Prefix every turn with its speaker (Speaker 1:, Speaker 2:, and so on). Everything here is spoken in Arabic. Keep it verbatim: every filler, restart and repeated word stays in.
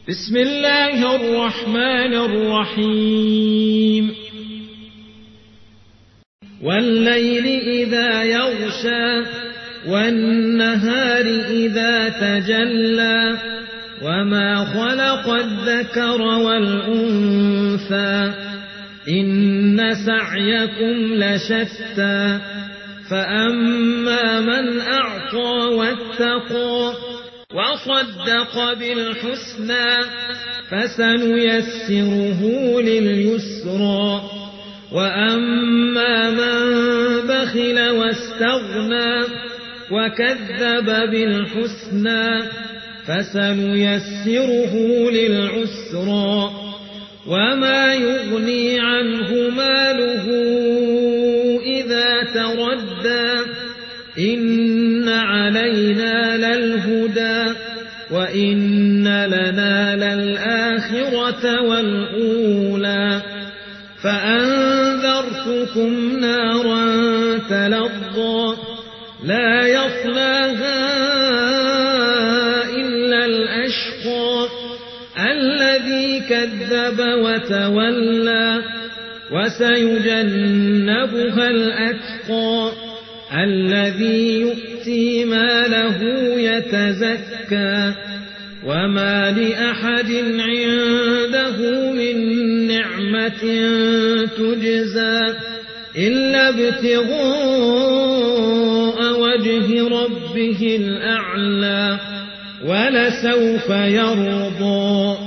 Speaker 1: بسم الله الرحمن الرحيم والليل إذا يغشى والنهار إذا تجلى وما خلق الذكر والأنثى إن سعيكم لشتى فأما من أعطى واتقى وصدق بالحسنى فسنيسره لليسرى وأما من بخل واستغنى وكذب بالحسنى فسنيسره للعسرى وما يغني عنه ماله إذا تردى إن علينا للهدى وإن لنا للآخرة والأولى فأنذرتكم نارا تلظى لا يصلاها إلا الأشقى الذي كذب وتولى وسيجنبها الأتقى الذي يؤتي ماله يتزكى وما لأحد عنده من نعمة تجزى إلا ابتغاء وجه ربه الأعلى ولسوف يرضى.